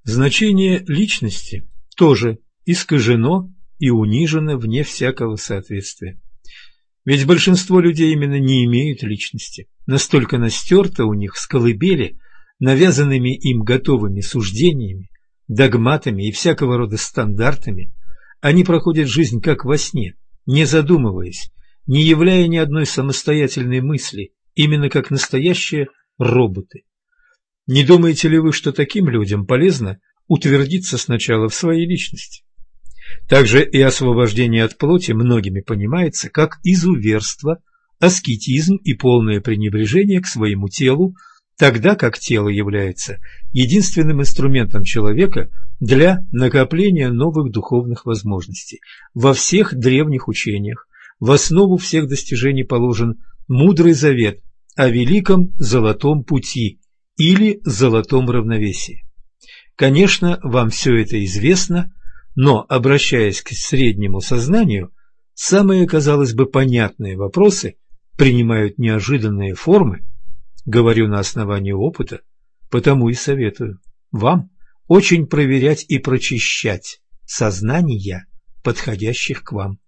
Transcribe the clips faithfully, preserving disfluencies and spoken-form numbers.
Значение личности тоже искажено и унижено вне всякого соответствия. Ведь большинство людей именно не имеют личности, настолько настерто у них с колыбели навязанными им готовыми суждениями, догматами и всякого рода стандартами, они проходят жизнь как во сне, не задумываясь, не являя ни одной самостоятельной мысли, именно как настоящие роботы. Не думаете ли вы, что таким людям полезно утвердиться сначала в своей личности? Также и освобождение от плоти многими понимается как изуверство, аскетизм и полное пренебрежение к своему телу, тогда как тело является единственным инструментом человека для накопления новых духовных возможностей. Во всех древних учениях в основу всех достижений положен мудрый завет о великом золотом пути или золотом равновесии. Конечно, вам все это известно, но, обращаясь к среднему сознанию, самые, казалось бы, понятные вопросы принимают неожиданные формы. Говорю на основании опыта, потому и советую вам очень проверять и прочищать сознания, подходящих к вам.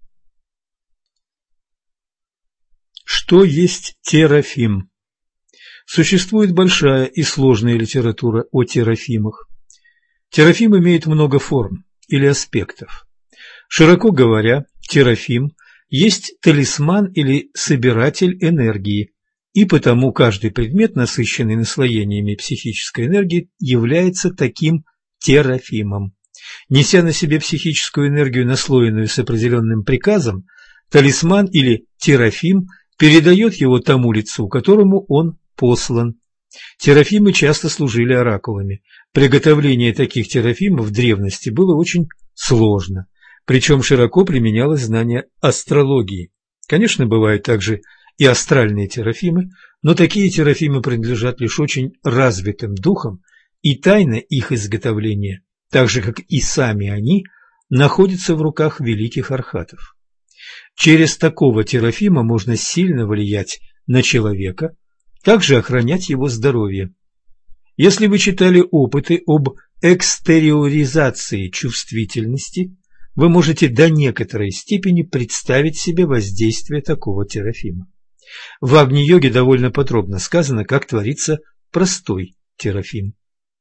Что есть терафим? Существует большая и сложная литература о терафимах. Терафим имеет много форм или аспектов. Широко говоря, терафим есть талисман или собиратель энергии, и потому каждый предмет, насыщенный наслоениями психической энергии, является таким терафимом. Неся на себе психическую энергию, наслоенную с определенным приказом, талисман или терафим передает его тому лицу, которому он послан. Терафимы часто служили оракулами. Приготовление таких терафимов в древности было очень сложно, причем широко применялось знание астрологии. Конечно, бывают также и астральные терафимы, но такие терафимы принадлежат лишь очень развитым духам, и тайна их изготовления, так же как и сами они, находится в руках великих архатов. Через такого терафима можно сильно влиять на человека, также охранять его здоровье. Если вы читали опыты об экстериоризации чувствительности, вы можете до некоторой степени представить себе воздействие такого терафима. В Агни-йоге довольно подробно сказано, как творится простой терафим.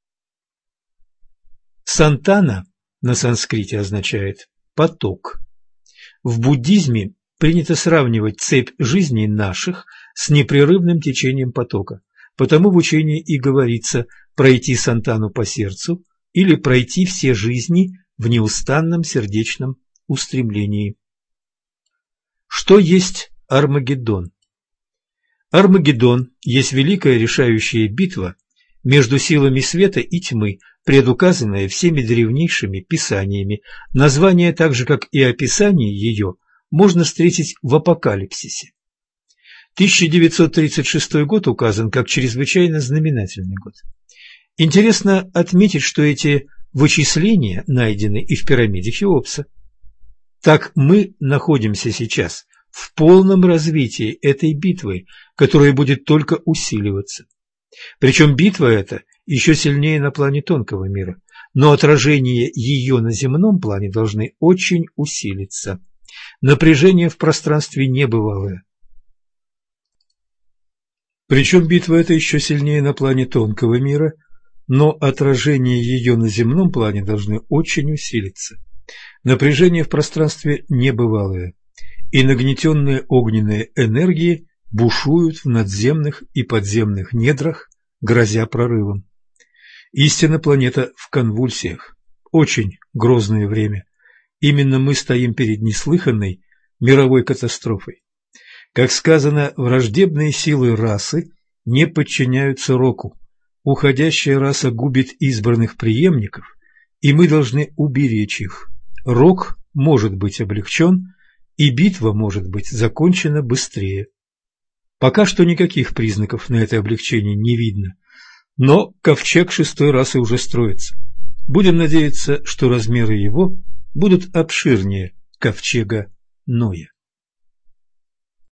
Сантана на санскрите означает «поток». В буддизме принято сравнивать цепь жизней наших с непрерывным течением потока, потому в учении и говорится пройти сантану по сердцу или пройти все жизни в неустанном сердечном устремлении. Что есть Армагеддон? Армагеддон есть великая решающая битва между силами света и тьмы, предуказанная всеми древнейшими писаниями. Название, так же как и описание ее, можно встретить в Апокалипсисе. тысяча девятьсот тридцать шестой год указан как чрезвычайно знаменательный год. Интересно отметить, что эти вычисления найдены и в пирамиде Хеопса. Так мы находимся сейчас в полном развитии этой битвы, которая будет только усиливаться. Причем битва эта еще сильнее на плане тонкого мира, но отражения ее на земном плане должны очень усилиться. Напряжение в пространстве небывалое. Причем битва эта еще сильнее на плане тонкого мира, но отражения ее на земном плане должны очень усилиться. Напряжение в пространстве небывалое, и нагнетенные огненные энергии бушуют в надземных и подземных недрах, грозя прорывом. Истинно планета в конвульсиях. Очень грозное время. Именно мы стоим перед неслыханной мировой катастрофой. Как сказано, враждебные силы расы не подчиняются року. Уходящая раса губит избранных преемников, и мы должны уберечь их. Рок может быть облегчен, и битва может быть закончена быстрее. Пока что никаких признаков на это облегчение не видно, но ковчег шестой расы уже строится. Будем надеяться, что размеры его будут обширнее ковчега Ноя.